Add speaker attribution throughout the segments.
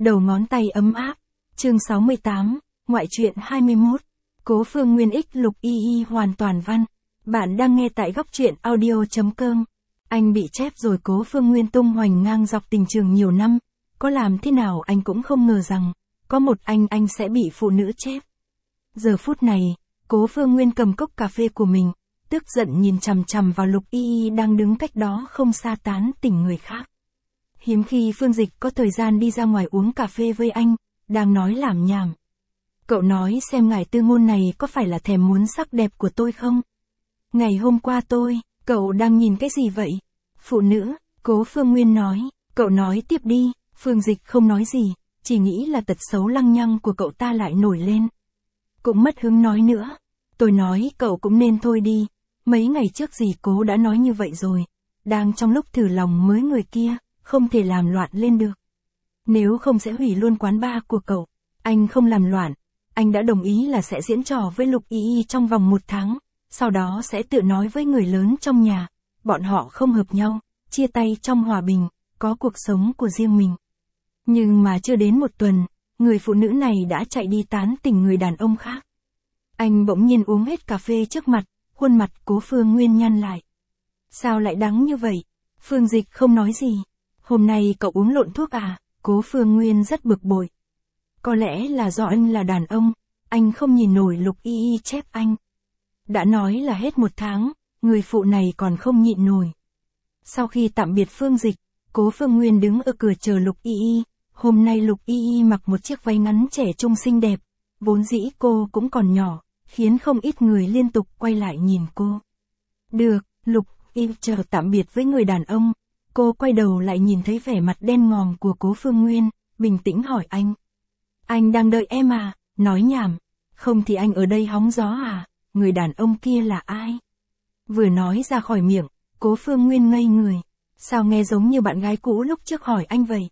Speaker 1: Đầu ngón tay ấm áp. Chương 68, ngoại truyện 21. Cố Phương Nguyên X Lục Y hoàn toàn văn. Bạn đang nghe tại góc truyện audio.com. Anh bị chép rồi. Cố Phương Nguyên tung hoành ngang dọc tình trường nhiều năm. Có làm thế nào anh cũng không ngờ rằng, có một anh sẽ bị phụ nữ chép. Giờ phút này, Cố Phương Nguyên cầm cốc cà phê của mình, tức giận nhìn chằm chằm vào Lục Y đang đứng cách đó không xa tán tỉnh người khác. Hiếm khi Phương Dịch có thời gian đi ra ngoài uống cà phê với anh, đang nói lảm nhảm. Cậu nói xem ngài tư ngôn này có phải là thèm muốn sắc đẹp của tôi không? Ngày hôm qua cậu đang nhìn cái gì vậy? Phụ nữ, Cố Phương Nguyên nói, cậu nói tiếp đi. Phương Dịch không nói gì, chỉ nghĩ là tật xấu lăng nhăng của cậu ta lại nổi lên. Cũng mất hứng nói nữa. Tôi nói cậu cũng nên thôi đi. Mấy ngày trước gì Cố đã nói như vậy rồi. Đang trong lúc thử lòng mới người kia, không thể làm loạn lên được. Nếu không sẽ hủy luôn quán bar của cậu. Anh không làm loạn. Anh đã đồng ý là sẽ diễn trò với Lục Y trong vòng 1 tháng. Sau đó sẽ tự nói với người lớn trong nhà. Bọn họ không hợp nhau, chia tay trong hòa bình, có cuộc sống của riêng mình. Nhưng mà chưa đến 1 tuần, người phụ nữ này đã chạy đi tán tỉnh người đàn ông khác. Anh bỗng nhiên uống hết cà phê trước mặt, khuôn mặt Cố Phương Nguyên nhăn lại. Sao lại đắng như vậy? Phương Dịch không nói gì. Hôm nay cậu uống lộn thuốc à? Cố Phương Nguyên rất bực bội. Có lẽ là do anh là đàn ông, anh không nhìn nổi Lục Y chép anh. Đã nói là hết 1 tháng, người phụ này còn không nhịn nổi. Sau khi tạm biệt Phương Dịch, Cố Phương Nguyên đứng ở cửa chờ Lục Y. Hôm nay Lục Y mặc một chiếc váy ngắn trẻ trung xinh đẹp, vốn dĩ cô cũng còn nhỏ, khiến không ít người liên tục quay lại nhìn cô. Được, Lục Y chờ tạm biệt với người đàn ông, cô quay đầu lại nhìn thấy vẻ mặt đen ngòm của Cố Phương Nguyên, bình tĩnh hỏi anh. Anh đang đợi em à? Nói nhảm. Không thì anh ở đây hóng gió à? Người đàn ông kia là ai? Vừa nói ra khỏi miệng, Cố Phương Nguyên ngây người. Sao nghe giống như bạn gái cũ lúc trước hỏi anh vậy?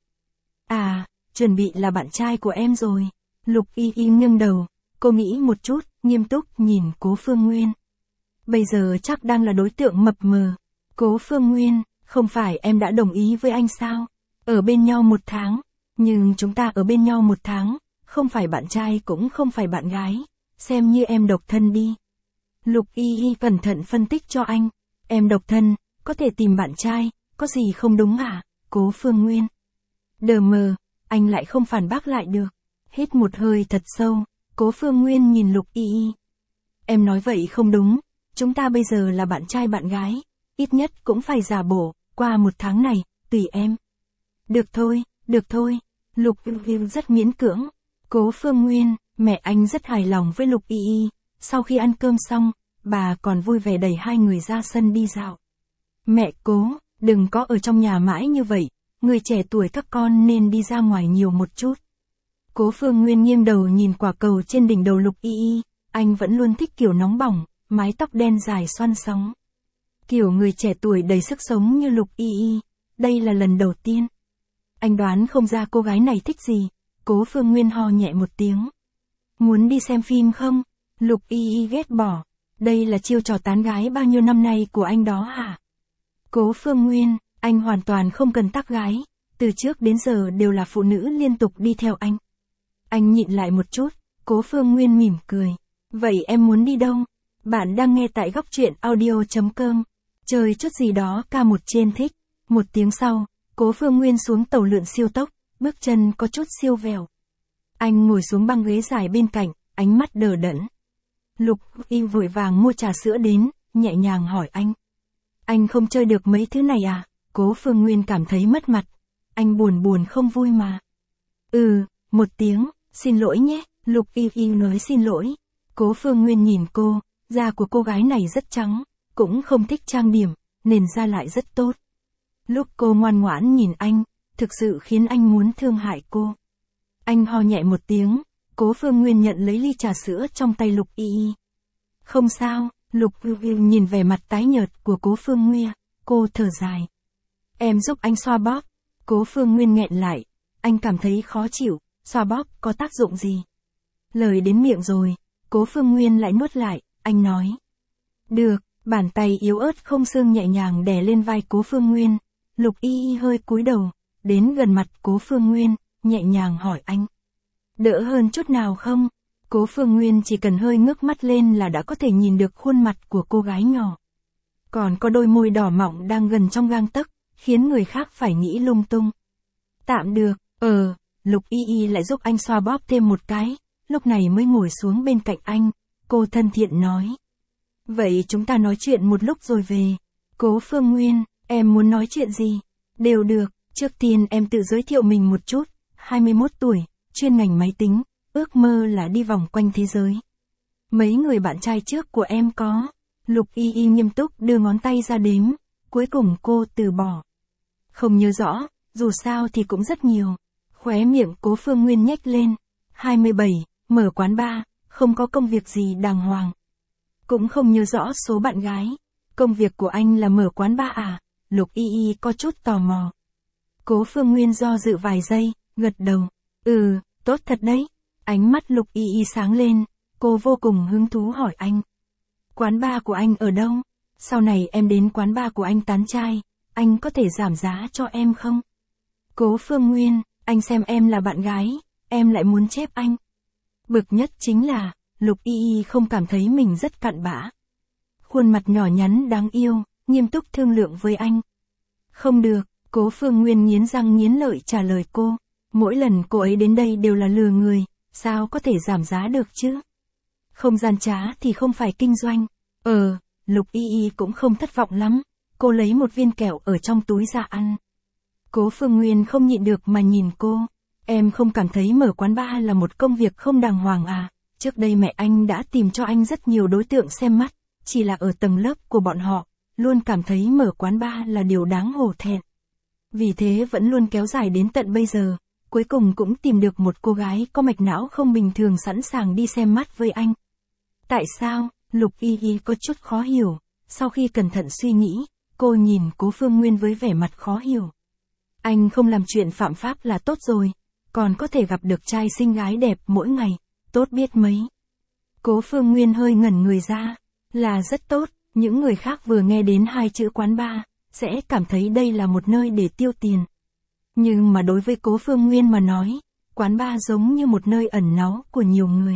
Speaker 1: À, chuẩn bị là bạn trai của em rồi. Lục Y nghiêng đầu, cô nghĩ một chút, nghiêm túc nhìn Cố Phương Nguyên. Bây giờ chắc đang là đối tượng mập mờ. Cố Phương Nguyên, không phải em đã đồng ý với anh sao? Ở bên nhau 1 tháng. Nhưng chúng ta ở bên nhau 1 tháng, không phải bạn trai cũng không phải bạn gái. Xem như em độc thân đi. Lục Y cẩn thận phân tích cho anh. Em độc thân, có thể tìm bạn trai, có gì không đúng à? Cố Phương Nguyên. Đờ mờ, anh lại không phản bác lại được. Hít một hơi thật sâu, Cố Phương Nguyên nhìn Lục Y. Em nói vậy không đúng, chúng ta bây giờ là bạn trai bạn gái, ít nhất cũng phải giả bộ, qua 1 tháng này, tùy em. Được thôi, Lục Y rất miễn cưỡng. Cố Phương Nguyên, mẹ anh rất hài lòng với Lục Y. Sau khi ăn cơm xong, bà còn vui vẻ đẩy hai người ra sân đi dạo. Mẹ Cố, đừng có ở trong nhà mãi như vậy, người trẻ tuổi các con nên đi ra ngoài nhiều một chút. Cố Phương Nguyên nghiêng đầu nhìn quả cầu trên đỉnh đầu Lục Y. Anh vẫn luôn thích kiểu nóng bỏng, mái tóc đen dài xoăn sóng. Kiểu người trẻ tuổi đầy sức sống như Lục Y. Đây là lần đầu tiên. Anh đoán không ra cô gái này thích gì. Cố Phương Nguyên ho nhẹ một tiếng. Muốn đi xem phim không? Lục Y ghét bỏ. Đây là chiêu trò tán gái bao nhiêu năm nay của anh đó hả? Cố Phương Nguyên, anh hoàn toàn không cần tác gái. Từ trước đến giờ đều là phụ nữ liên tục đi theo anh. Anh nhịn lại một chút. Cố Phương Nguyên mỉm cười. Vậy em muốn đi đâu? Bạn đang nghe tại góc truyện audio.com. Chơi chút gì đó ca một trên thích. 1 tiếng sau, Cố Phương Nguyên xuống tàu lượn siêu tốc, bước chân có chút siêu vẹo. Anh ngồi xuống băng ghế dài bên cạnh, ánh mắt đờ đẫn. Lục Y vội vàng mua trà sữa đến, nhẹ nhàng hỏi anh. Anh không chơi được mấy thứ này à? Cố Phương Nguyên cảm thấy mất mặt. Anh buồn không vui mà. 1 tiếng, xin lỗi nhé. Lục Y nói xin lỗi. Cố Phương Nguyên nhìn cô, da của cô gái này rất trắng, cũng không thích trang điểm, nền da lại rất tốt. Lúc cô ngoan ngoãn nhìn anh, thực sự khiến anh muốn thương hại cô. Anh ho nhẹ một tiếng, Cố Phương Nguyên nhận lấy ly trà sữa trong tay Lục Y. Không sao, Lục Y nhìn vẻ mặt tái nhợt của Cố Phương Nguyên, cô thở dài. Em giúp anh xoa bóp. Cố Phương Nguyên nghẹn lại, anh cảm thấy khó chịu, xoa bóp có tác dụng gì? Lời đến miệng rồi, Cố Phương Nguyên lại nuốt lại, anh nói. Được, bàn tay yếu ớt không xương nhẹ nhàng đè lên vai Cố Phương Nguyên. Lục Y hơi cúi đầu, đến gần mặt Cố Phương Nguyên, nhẹ nhàng hỏi anh. Đỡ hơn chút nào không? Cố Phương Nguyên chỉ cần hơi ngước mắt lên là đã có thể nhìn được khuôn mặt của cô gái nhỏ. Còn có đôi môi đỏ mọng đang gần trong gang tấc, khiến người khác phải nghĩ lung tung. Tạm được, Lục Y Y lại giúp anh xoa bóp thêm một cái, lúc này mới ngồi xuống bên cạnh anh, cô thân thiện nói. Vậy chúng ta nói chuyện một lúc rồi về. Cố Phương Nguyên, em muốn nói chuyện gì? Đều được, trước tiên em tự giới thiệu mình một chút, 21 tuổi, chuyên ngành máy tính, ước mơ là đi vòng quanh thế giới. Mấy người bạn trai trước của em có? Lục Y Y nghiêm túc đưa ngón tay ra đếm, cuối cùng cô từ bỏ. Không nhớ rõ, dù sao thì cũng rất nhiều. Khóe miệng Cố Phương Nguyên nhếch lên. 27, mở quán bar, không có công việc gì đàng hoàng. Cũng không nhớ rõ số bạn gái. Công việc của anh là mở quán bar à? Lục Y Y có chút tò mò. Cố Phương Nguyên do dự vài giây, gật đầu. Tốt thật đấy. Ánh mắt Lục Y Y sáng lên, cô vô cùng hứng thú hỏi anh. Quán bar của anh ở đâu? Sau này em đến quán bar của anh tán trai, anh có thể giảm giá cho em không? Cố Phương Nguyên, anh xem em là bạn gái, em lại muốn chép anh. Bực nhất chính là, Lục Y Y không cảm thấy mình rất cặn bã. Khuôn mặt nhỏ nhắn đáng yêu, nghiêm túc thương lượng với anh. Không được, Cố Phương Nguyên nghiến răng nghiến lợi trả lời cô. Mỗi lần cô ấy đến đây đều là lừa người, sao có thể giảm giá được chứ? Không gian trá thì không phải kinh doanh. Lục Y Y cũng không thất vọng lắm. Cô lấy một viên kẹo ở trong túi ra ăn. Cố Phương Nguyên không nhịn được mà nhìn cô. Em không cảm thấy mở quán bar là một công việc không đàng hoàng à? Trước đây mẹ anh đã tìm cho anh rất nhiều đối tượng xem mắt, chỉ là ở tầng lớp của bọn họ, luôn cảm thấy mở quán bar là điều đáng hổ thẹn. Vì thế vẫn luôn kéo dài đến tận bây giờ, cuối cùng cũng tìm được một cô gái có mạch não không bình thường sẵn sàng đi xem mắt với anh. Tại sao? Lục Y Y có chút khó hiểu, sau khi cẩn thận suy nghĩ, cô nhìn Cố Phương Nguyên với vẻ mặt khó hiểu. Anh không làm chuyện phạm pháp là tốt rồi, còn có thể gặp được trai xinh gái đẹp mỗi ngày, tốt biết mấy. Cố Phương Nguyên hơi ngẩn người ra, là rất tốt, những người khác vừa nghe đến hai chữ quán bar, sẽ cảm thấy đây là một nơi để tiêu tiền. Nhưng mà đối với Cố Phương Nguyên mà nói, quán bar giống như một nơi ẩn náu của nhiều người.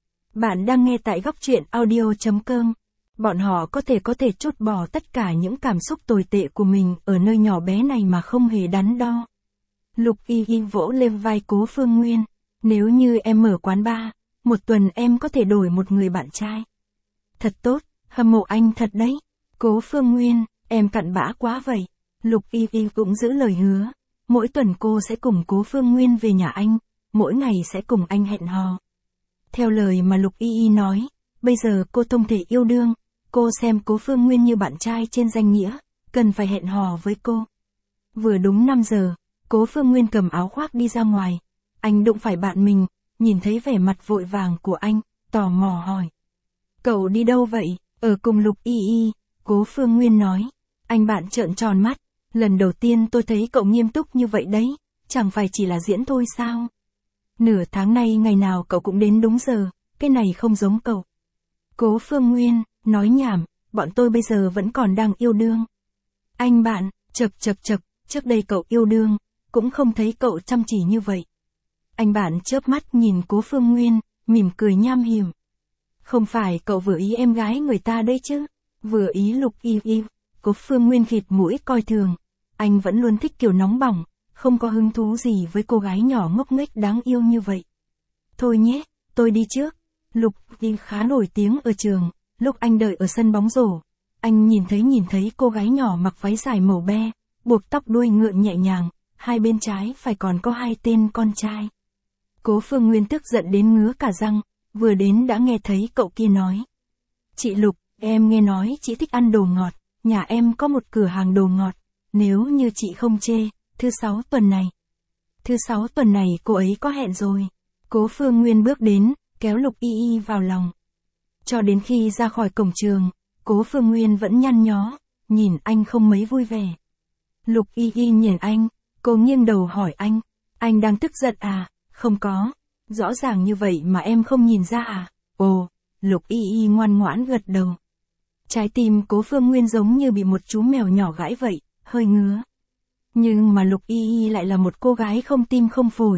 Speaker 1: Bạn đang nghe tại góc truyện audio.com. Bọn họ có thể trút bỏ tất cả những cảm xúc tồi tệ của mình ở nơi nhỏ bé này mà không hề đắn đo. Lục Y Y vỗ lên vai Cố Phương Nguyên. Nếu như em mở quán bar, một tuần em có thể đổi một người bạn trai. Thật tốt, hâm mộ anh thật đấy. Cố Phương Nguyên, em cặn bã quá vậy. Lục Y Y cũng giữ lời hứa. Mỗi tuần cô sẽ cùng Cố Phương Nguyên về nhà anh, mỗi ngày sẽ cùng anh hẹn hò. Theo lời mà Lục Y Y nói, bây giờ cô không thể yêu đương, cô xem Cố Phương Nguyên như bạn trai trên danh nghĩa, cần phải hẹn hò với cô. Vừa đúng 5 giờ, Cố Phương Nguyên cầm áo khoác đi ra ngoài, anh đụng phải bạn mình, nhìn thấy vẻ mặt vội vàng của anh, tò mò hỏi. Cậu đi đâu vậy? Ở cùng Lục Y Y, Cố Phương Nguyên nói. Anh bạn trợn tròn mắt, lần đầu tiên tôi thấy cậu nghiêm túc như vậy đấy, chẳng phải chỉ là diễn thôi sao? Nửa tháng nay ngày nào cậu cũng đến đúng giờ, cái này không giống cậu. Cố Phương Nguyên, nói nhảm, bọn tôi bây giờ vẫn còn đang yêu đương. Anh bạn, chậc, trước đây cậu yêu đương, cũng không thấy cậu chăm chỉ như vậy. Anh bạn chớp mắt nhìn Cố Phương Nguyên, mỉm cười nham hiểm. Không phải cậu vừa ý em gái người ta đấy chứ? Vừa ý Lục Y Y. Cố Phương Nguyên khịt mũi coi thường. Anh vẫn luôn thích kiểu nóng bỏng, không có hứng thú gì với cô gái nhỏ ngốc nghếch đáng yêu như vậy. Thôi nhé, tôi đi trước. Lục Y khá nổi tiếng ở trường, lúc anh đợi ở sân bóng rổ, anh nhìn thấy cô gái nhỏ mặc váy dài màu be, buộc tóc đuôi ngựa nhẹ nhàng, hai bên trái phải còn có hai tên con trai. Cố Phương Nguyên tức giận đến ngứa cả răng, vừa đến đã nghe thấy cậu kia nói. Chị Lục, em nghe nói chị thích ăn đồ ngọt, nhà em có một cửa hàng đồ ngọt, nếu như chị không chê, thứ 6 tuần này. Thứ 6 tuần này cô ấy có hẹn rồi. Cố Phương Nguyên bước đến, kéo Lục Y Y vào lòng. Cho đến khi ra khỏi cổng trường, Cố Phương Nguyên vẫn nhăn nhó, nhìn anh không mấy vui vẻ. Lục Y Y nhìn anh, cô nghiêng đầu hỏi anh đang tức giận à? Không có, rõ ràng như vậy mà em không nhìn ra à? Ồ, Lục Y Y ngoan ngoãn gật đầu. Trái tim Cố Phương Nguyên giống như bị một chú mèo nhỏ gãi vậy, hơi ngứa. Nhưng mà Lục Y Y lại là một cô gái không tim không phổi,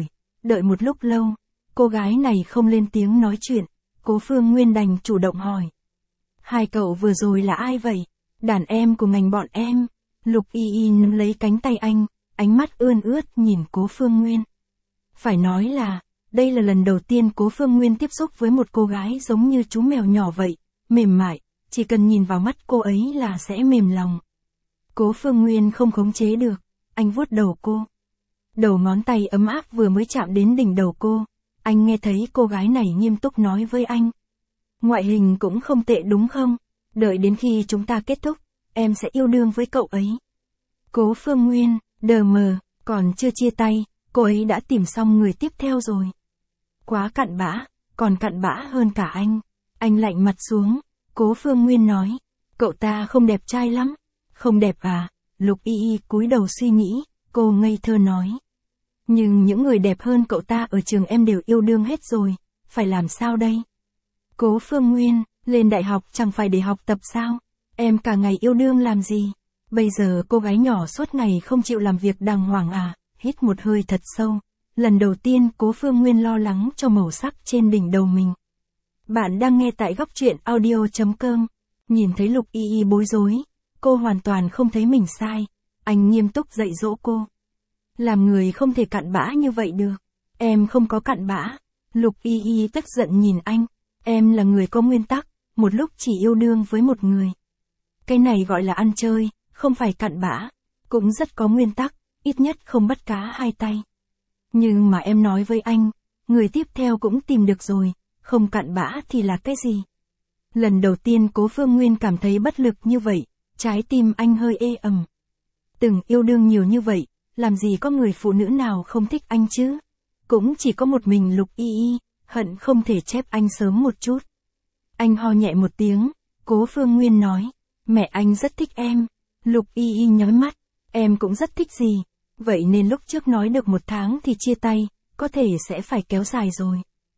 Speaker 1: Đợi một lúc lâu, cô gái này không lên tiếng nói chuyện, Cố Phương Nguyên đành chủ động hỏi. Hai cậu vừa rồi là ai vậy? Đàn em của ngành bọn em. Lục Y Y nắm lấy cánh tay anh, ánh mắt ươn ướt nhìn Cố Phương Nguyên. Phải nói là, đây là lần đầu tiên Cố Phương Nguyên tiếp xúc với một cô gái giống như chú mèo nhỏ vậy, mềm mại, chỉ cần nhìn vào mắt cô ấy là sẽ mềm lòng. Cố Phương Nguyên không khống chế được, anh vuốt đầu cô. Đầu ngón tay ấm áp vừa mới chạm đến đỉnh đầu cô, anh nghe thấy cô gái này nghiêm túc nói với anh. Ngoại hình cũng không tệ đúng không? Đợi đến khi chúng ta kết thúc, em sẽ yêu đương với cậu ấy. Cố Phương Nguyên, đờ mờ, còn chưa chia tay, cô ấy đã tìm xong người tiếp theo rồi. Quá cặn bã, còn cặn bã hơn cả anh. Anh lạnh mặt xuống, Cố Phương Nguyên nói. Cậu ta không đẹp trai lắm. Không đẹp à? Lục Y Y cúi đầu suy nghĩ, cô ngây thơ nói. Nhưng những người đẹp hơn cậu ta ở trường em đều yêu đương hết rồi, phải làm sao đây? Cố Phương Nguyên, lên đại học chẳng phải để học tập sao? Em cả ngày yêu đương làm gì? Bây giờ cô gái nhỏ suốt ngày không chịu làm việc đàng hoàng à? Hít một hơi thật sâu. Lần đầu tiên Cố Phương Nguyên lo lắng cho màu sắc trên đỉnh đầu mình. Bạn đang nghe tại góc truyện audio.com. Nhìn thấy Lục Y Y bối rối, cô hoàn toàn không thấy mình sai. Anh nghiêm túc dạy dỗ cô. Làm người không thể cặn bã như vậy được. Em không có cặn bã. Lục Y Y tức giận nhìn anh. Em là người có nguyên tắc, một lúc chỉ yêu đương với một người. Cái này gọi là ăn chơi, không phải cặn bã. Cũng rất có nguyên tắc, ít nhất không bắt cá hai tay. Nhưng mà em nói với anh, người tiếp theo cũng tìm được rồi, không cặn bã thì là cái gì? Lần đầu tiên Cố Phương Nguyên cảm thấy bất lực như vậy, trái tim anh hơi ê ẩm. Từng yêu đương nhiều như vậy, làm gì có người phụ nữ nào không thích anh chứ? Cũng chỉ có một mình Lục Y Y, hận không thể chép anh sớm một chút. Anh ho nhẹ một tiếng, Cố Phương Nguyên nói, mẹ anh rất thích em. Lục Y Y nhói mắt, em cũng rất thích gì? Vậy nên lúc trước nói được 1 tháng thì chia tay, có thể sẽ phải kéo dài rồi.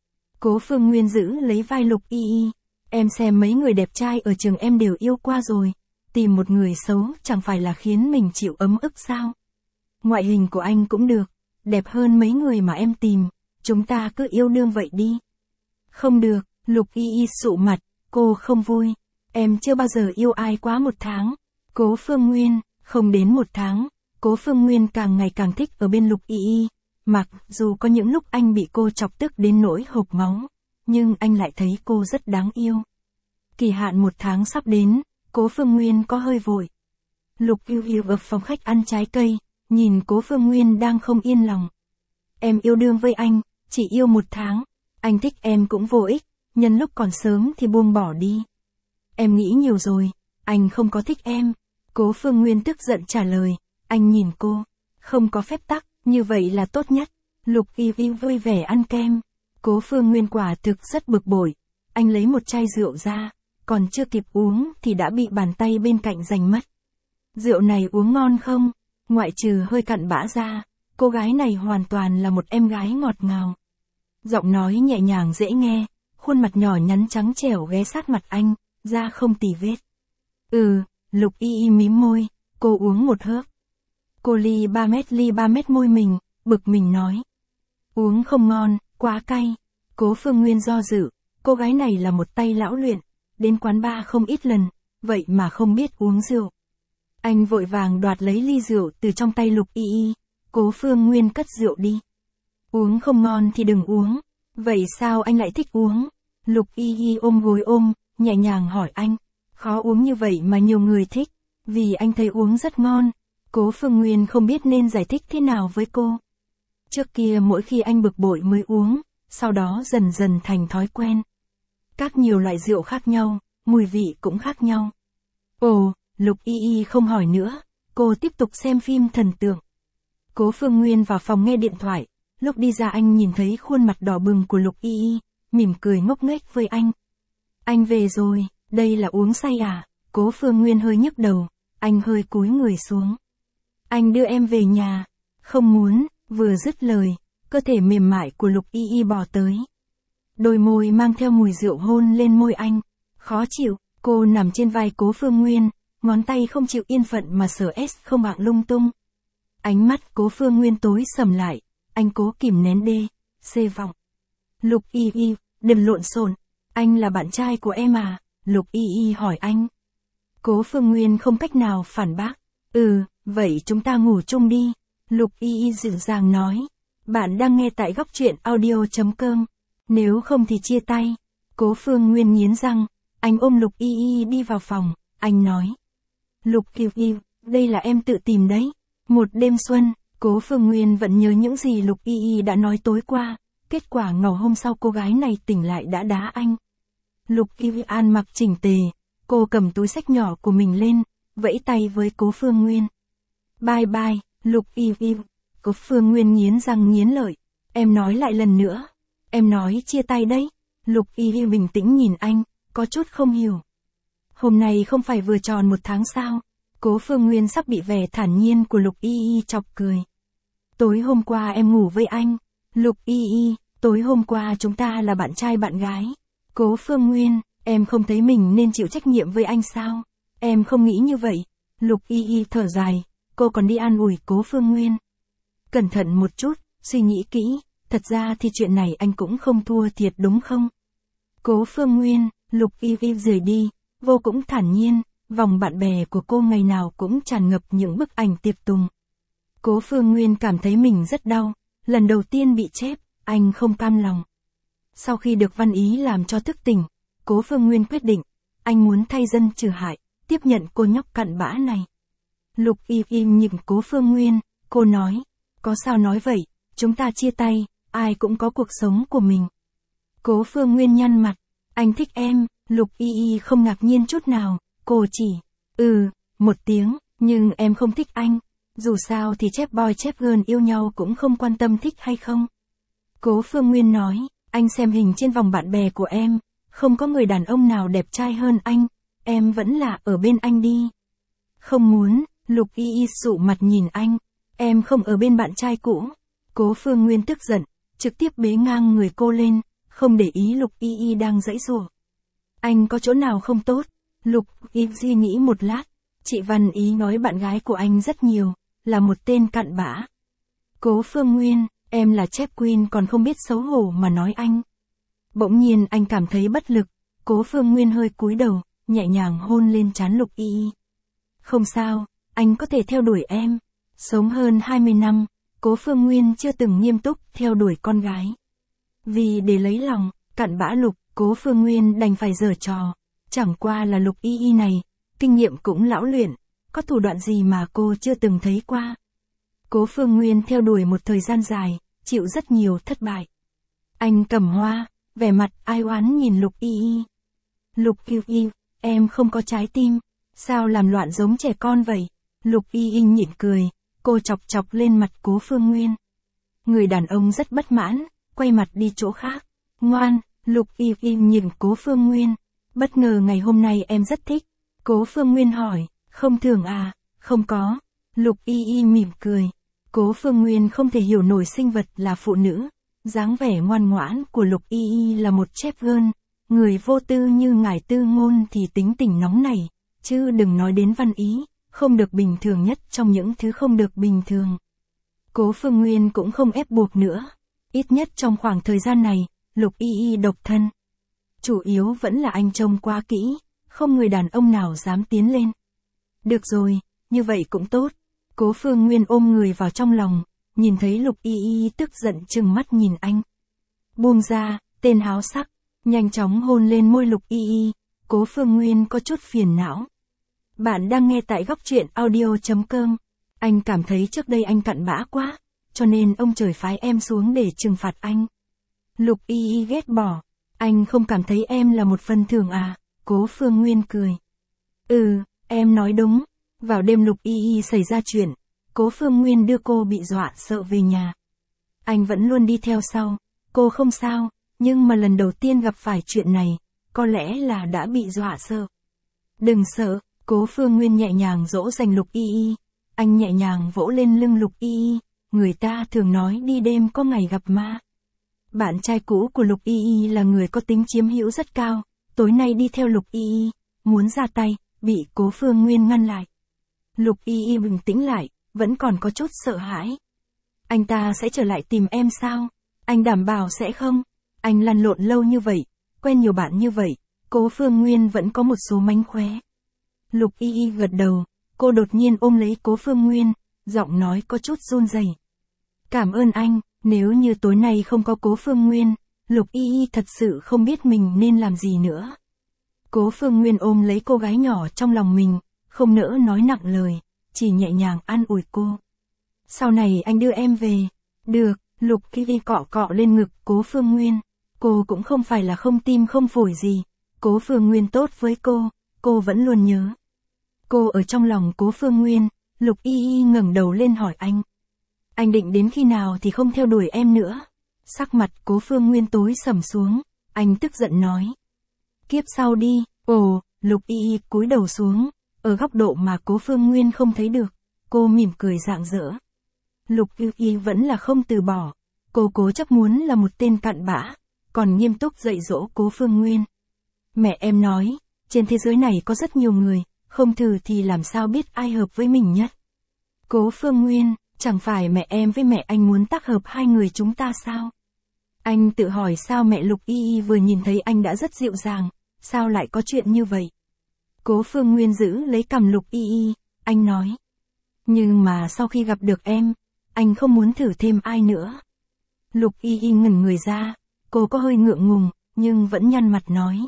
Speaker 1: Cố Phương Nguyên giữ lấy vai Lục Y Y, em xem mấy người đẹp trai ở trường em đều yêu qua rồi, tìm một người xấu chẳng phải là khiến mình chịu ấm ức sao? Ngoại hình của anh cũng được, đẹp hơn mấy người mà em tìm, chúng ta cứ yêu đương vậy đi. Không được, Lục Y Y sụ mặt, cô không vui, em chưa bao giờ yêu ai quá 1 tháng. Cố Phương Nguyên, không đến 1 tháng, Cố Phương Nguyên càng ngày càng thích ở bên Lục Y Y, mặc dù có những lúc anh bị cô chọc tức đến nỗi hộc máu, nhưng anh lại thấy cô rất đáng yêu. Kỳ hạn 1 tháng sắp đến, Cố Phương Nguyên có hơi vội. Lục Y Y ở phòng khách ăn trái cây, nhìn Cố Phương Nguyên đang không yên lòng. Em yêu đương với anh, chỉ yêu 1 tháng, anh thích em cũng vô ích, nhân lúc còn sớm thì buông bỏ đi. Em nghĩ nhiều rồi, anh không có thích em. Cố Phương Nguyên tức giận trả lời, anh nhìn cô, không có phép tắc, như vậy là tốt nhất. Lục Y Y vui vẻ ăn kem. Cố Phương Nguyên quả thực rất bực bội, anh lấy một chai rượu ra, còn chưa kịp uống thì đã bị bàn tay bên cạnh giành mất. Rượu này uống ngon không? Ngoại trừ hơi cặn bã ra, cô gái này hoàn toàn là một em gái ngọt ngào. Giọng nói nhẹ nhàng dễ nghe, khuôn mặt nhỏ nhắn trắng trẻo ghé sát mặt anh, da không tì vết. Lục Y Y mím môi, cô uống một hớp. Cô ly 3 mét môi mình, bực mình nói. Uống không ngon, quá cay. Cố Phương Nguyên do dự, cô gái này là một tay lão luyện, đến quán bar không ít lần, vậy mà không biết uống rượu. Anh vội vàng đoạt lấy ly rượu từ trong tay Lục Y Y, Cố Phương Nguyên cất rượu đi. Uống không ngon thì đừng uống, vậy sao anh lại thích uống? Lục Y Y ôm gối ôm, nhẹ nhàng hỏi anh, khó uống như vậy mà nhiều người thích, vì anh thấy uống rất ngon. Cố Phương Nguyên không biết nên giải thích thế nào với cô. Trước kia mỗi khi anh bực bội mới uống, sau đó dần dần thành thói quen. Các nhiều loại rượu khác nhau, mùi vị cũng khác nhau. Ồ, Lục Y Y không hỏi nữa, cô tiếp tục xem phim thần tượng. Cố Phương Nguyên vào phòng nghe điện thoại, lúc đi ra anh nhìn thấy khuôn mặt đỏ bừng của Lục Y Y, mỉm cười ngốc nghếch với anh. Anh về rồi, đây là uống say à? Cố Phương Nguyên hơi nhức đầu, anh hơi cúi người xuống. Anh đưa em về nhà. Không muốn, vừa dứt lời, cơ thể mềm mại của Lục Y Y bò tới. Đôi môi mang theo mùi rượu hôn lên môi anh. Khó chịu, cô nằm trên vai Cố Phương Nguyên, ngón tay không chịu yên phận mà sờ không mạng lung tung. Ánh mắt Cố Phương Nguyên tối sầm lại, anh cố kìm nén đê, xê vọng. Lục Y Y, đừng lộn xộn, anh là bạn trai của em à? Lục Y Y hỏi anh. Cố Phương Nguyên không cách nào phản bác. Vậy chúng ta ngủ chung đi. Lục Y Y dịu dàng nói. Bạn đang nghe tại góc truyện audio.com. Nếu không thì chia tay. Cố Phương Nguyên nghiến răng. Anh ôm Lục Y Y đi vào phòng. Anh nói. Lục Y Y, đây là em tự tìm đấy. Một đêm xuân, Cố Phương Nguyên vẫn nhớ những gì Lục Y Y đã nói tối qua. Kết quả ngầu hôm sau cô gái này tỉnh lại đã đá anh. Lục Y Y ăn mặc chỉnh tề. Cô cầm túi xách nhỏ của mình lên, vẫy tay với Cố Phương Nguyên. Bye bye, Lục Y Y. Cố Phương Nguyên nghiến răng nghiến lợi. Em nói lại lần nữa. Em nói chia tay đấy. Lục Y Y bình tĩnh nhìn anh, có chút không hiểu. Hôm nay không phải vừa tròn 1 tháng sao? Cố Phương Nguyên sắp bị vẻ thản nhiên của Lục Y Y chọc cười. Tối hôm qua em ngủ với anh. Lục Y Y, tối hôm qua chúng ta là bạn trai bạn gái. Cố Phương Nguyên, em không thấy mình nên chịu trách nhiệm với anh sao? Em không nghĩ như vậy. Lục Y Y thở dài, cô còn đi an ủi Cố Phương Nguyên. Cẩn thận một chút, suy nghĩ kỹ, thật ra thì chuyện này anh cũng không thua thiệt đúng không? Cố Phương Nguyên, Lục Y Y rời đi, vô cùng thản nhiên, vòng bạn bè của cô ngày nào cũng tràn ngập những bức ảnh tiệc tùng. Cố Phương Nguyên cảm thấy mình rất đau, lần đầu tiên bị chép, anh không cam lòng. Sau khi được Văn Ý làm cho thức tỉnh, Cố Phương Nguyên quyết định, anh muốn thay dân trừ hại, tiếp nhận cô nhóc cặn bã này. Lục Y Y nhìn Cố Phương Nguyên, cô nói, có sao nói vậy, chúng ta chia tay, ai cũng có cuộc sống của mình. Cố Phương Nguyên nhăn mặt, anh thích em. Lục Y Y không ngạc nhiên chút nào, cô chỉ, một tiếng, nhưng em không thích anh. Dù sao thì chép boy chép girl yêu nhau cũng không quan tâm thích hay không. Cố Phương Nguyên nói, anh xem hình trên vòng bạn bè của em, không có người đàn ông nào đẹp trai hơn anh, em vẫn là ở bên anh đi. Không muốn, Lục Y Y sụ mặt nhìn anh, em không ở bên bạn trai cũ. Cố Phương Nguyên tức giận, trực tiếp bế ngang người cô lên, không để ý Lục Y Y đang giãy giụa. Anh có chỗ nào không tốt? Lục Y Y nghĩ một lát, chị Văn Ý nói bạn gái của anh rất nhiều, là một tên cặn bã. Cố Phương Nguyên, em là chép queen còn không biết xấu hổ mà nói anh. Bỗng nhiên anh cảm thấy bất lực, Cố Phương Nguyên hơi cúi đầu, nhẹ nhàng hôn lên trán Lục Y Y. Không sao, anh có thể theo đuổi em. Sống hơn 20 năm, Cố Phương Nguyên chưa từng nghiêm túc theo đuổi con gái. Vì để lấy lòng, cặn bã Lục, Cố Phương Nguyên đành phải giở trò. Chẳng qua là Lục Y Y này, kinh nghiệm cũng lão luyện, có thủ đoạn gì mà cô chưa từng thấy qua. Cố Phương Nguyên theo đuổi một thời gian dài, chịu rất nhiều thất bại. Anh cầm hoa, vẻ mặt ai oán nhìn Lục Y Y. Lục Y Y, em không có trái tim, sao làm loạn giống trẻ con vậy? Lục Y Y nhịn cười, cô chọc chọc lên mặt Cố Phương Nguyên. Người đàn ông rất bất mãn, quay mặt đi chỗ khác. Ngoan, Lục Y Y nhìn Cố Phương Nguyên. Bất ngờ ngày hôm nay em rất thích. Cố Phương Nguyên hỏi, không thường à? Không có. Lục Y Y mỉm cười. Cố Phương Nguyên không thể hiểu nổi sinh vật là phụ nữ. Dáng vẻ ngoan ngoãn của Lục Y Y là một chép girl. Người vô tư như ngải Tư Ngôn thì tính tình nóng nảy, chứ đừng nói đến Văn Ý, không được bình thường nhất trong những thứ không được bình thường. Cố Phương Nguyên cũng không ép buộc nữa. Ít nhất trong khoảng thời gian này, Lục Y Y độc thân. Chủ yếu vẫn là anh trông quá kỹ, không người đàn ông nào dám tiến lên. Được rồi, như vậy cũng tốt. Cố Phương Nguyên ôm người vào trong lòng, nhìn thấy Lục Y Y tức giận trừng mắt nhìn anh. Buông ra, tên háo sắc, nhanh chóng hôn lên môi Lục Y Y. Cố Phương Nguyên có chút phiền não. Bạn đang nghe tại góc truyện audio.com. Anh cảm thấy trước đây anh cặn bã quá, cho nên ông trời phái em xuống để trừng phạt anh. Lục Y Y ghét bỏ. Anh không cảm thấy em là một phần thưởng à? Cố Phương Nguyên cười. Em nói đúng. Vào đêm Lục Y Y xảy ra chuyện, Cố Phương Nguyên đưa cô bị dọa sợ về nhà. Anh vẫn luôn đi theo sau, cô không sao, nhưng mà lần đầu tiên gặp phải chuyện này, có lẽ là đã bị dọa sợ. Đừng sợ, Cố Phương Nguyên nhẹ nhàng dỗ dành Lục Y Y. Anh nhẹ nhàng vỗ lên lưng Lục Y Y, người ta thường nói đi đêm có ngày gặp ma. Bạn trai cũ của Lục Y Y là người có tính chiếm hữu rất cao, tối nay đi theo Lục Y Y, muốn ra tay, bị Cố Phương Nguyên ngăn lại. Lục Y Y bình tĩnh lại, vẫn còn có chút sợ hãi. Anh ta sẽ trở lại tìm em sao? Anh đảm bảo sẽ không. Anh lăn lộn lâu như vậy, quen nhiều bạn như vậy, Cố Phương Nguyên vẫn có một số mánh khóe. Lục Y Y gật đầu, cô đột nhiên ôm lấy Cố Phương Nguyên, giọng nói có chút run rẩy. Cảm ơn anh, nếu như tối nay không có Cố Phương Nguyên, Lục Y Y thật sự không biết mình nên làm gì nữa. Cố Phương Nguyên ôm lấy cô gái nhỏ trong lòng mình, không nỡ nói nặng lời, chỉ nhẹ nhàng an ủi cô. Sau này anh đưa em về. Được, Lục Y Y cọ cọ lên ngực Cố Phương Nguyên. Cô cũng không phải là không tim không phổi gì. Cố Phương Nguyên tốt với cô vẫn luôn nhớ. Cô ở trong lòng Cố Phương Nguyên, Lục Y Y ngẩng đầu lên hỏi anh. Anh định đến khi nào thì không theo đuổi em nữa? Sắc mặt Cố Phương Nguyên tối sầm xuống, anh tức giận nói. Kiếp sau đi. Ồ, Lục Y Y cúi đầu xuống, ở góc độ mà Cố Phương Nguyên không thấy được, cô mỉm cười rạng rỡ. Lục Y Y vẫn là không từ bỏ, cô cố chấp muốn là một tên cặn bã, còn nghiêm túc dạy dỗ Cố Phương Nguyên. Mẹ em nói, trên thế giới này có rất nhiều người, không thử thì làm sao biết ai hợp với mình nhất. Cố Phương Nguyên, chẳng phải mẹ em với mẹ anh muốn tác hợp hai người chúng ta sao? Anh tự hỏi sao mẹ Lục Y Y vừa nhìn thấy anh đã rất dịu dàng, sao lại có chuyện như vậy? Cố Phương Nguyên giữ lấy cằm Lục Y Y, anh nói. Nhưng mà sau khi gặp được em, anh không muốn thử thêm ai nữa. Lục Y Y ngẩn người ra, cô có hơi ngượng ngùng, nhưng vẫn nhăn mặt nói.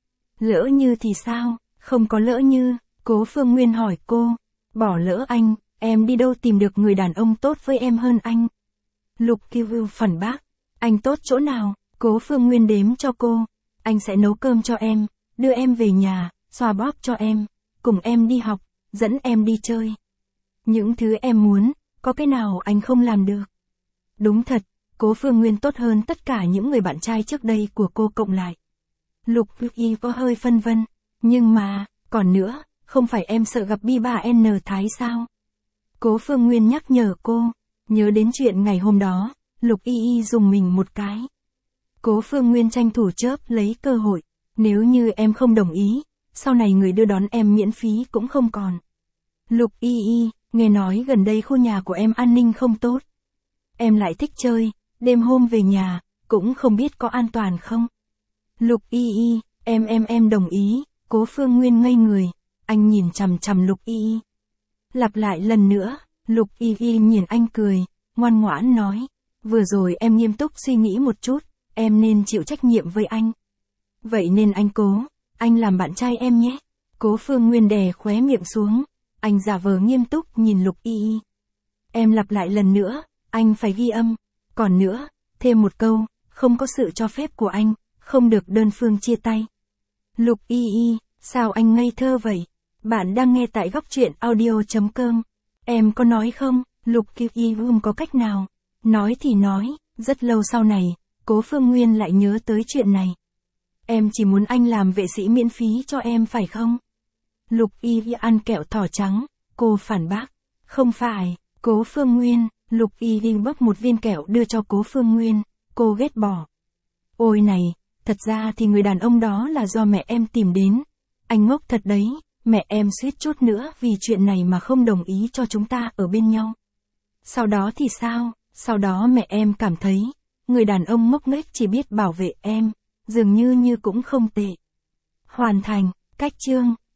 Speaker 1: Lỡ như thì sao? Không có lỡ như, Cố Phương Nguyên hỏi cô. Bỏ lỡ anh, em đi đâu tìm được người đàn ông tốt với em hơn anh? Lục Y Y phản bác. Anh tốt chỗ nào? Cố Phương Nguyên đếm cho cô. Anh sẽ nấu cơm cho em, đưa em về nhà, xoa bóp cho em, cùng em đi học, dẫn em đi chơi. Những thứ em muốn, có cái nào anh không làm được? Đúng thật, Cố Phương Nguyên tốt hơn tất cả những người bạn trai trước đây của cô cộng lại. Lục Y có hơi phân vân, nhưng mà, còn nữa, không phải em sợ gặp B3N Thái sao? Cố Phương Nguyên nhắc nhở cô, nhớ đến chuyện ngày hôm đó, Lục Y dùng mình một cái. Cố Phương Nguyên tranh thủ chớp lấy cơ hội, nếu như em không đồng ý, sau này người đưa đón em miễn phí cũng không còn. Lục Y, nghe nói gần đây khu nhà của em an ninh không tốt. Em lại thích chơi, đêm hôm về nhà, cũng không biết có an toàn không. Lục Y, em đồng ý. Cố Phương Nguyên ngây người, anh nhìn chằm chằm Lục Y. Lặp lại lần nữa, Lục Y nhìn anh cười, ngoan ngoãn nói, vừa rồi em nghiêm túc suy nghĩ một chút, em nên chịu trách nhiệm với anh. Vậy nên anh làm bạn trai em nhé. Cố Phương Nguyên đè khóe miệng xuống, anh giả vờ nghiêm túc nhìn Lục Y. Em lặp lại lần nữa, anh phải ghi âm. Còn nữa, thêm một câu, không có sự cho phép của anh, không được đơn phương chia tay. Lục Y, sao anh ngây thơ vậy? Bạn đang nghe tại góc truyện audio.com. Em có nói không? Lục Y có cách nào? Nói thì nói, rất lâu sau này, Cố Phương Nguyên lại nhớ tới chuyện này. Em chỉ muốn anh làm vệ sĩ miễn phí cho em phải không? Lục Y ăn kẹo thỏ trắng, cô phản bác. Không phải, Cố Phương Nguyên. Lục Y bóc một viên kẹo đưa cho Cố Phương Nguyên, cô ghét bỏ. Ôi này, thật ra thì người đàn ông đó là do mẹ em tìm đến. Anh ngốc thật đấy, mẹ em suýt chút nữa vì chuyện này mà không đồng ý cho chúng ta ở bên nhau. Sau đó thì sao? Sau đó mẹ em cảm thấy, người đàn ông ngốc nghếch chỉ biết bảo vệ em, dường như cũng không tệ. Hoàn thành, cách chương.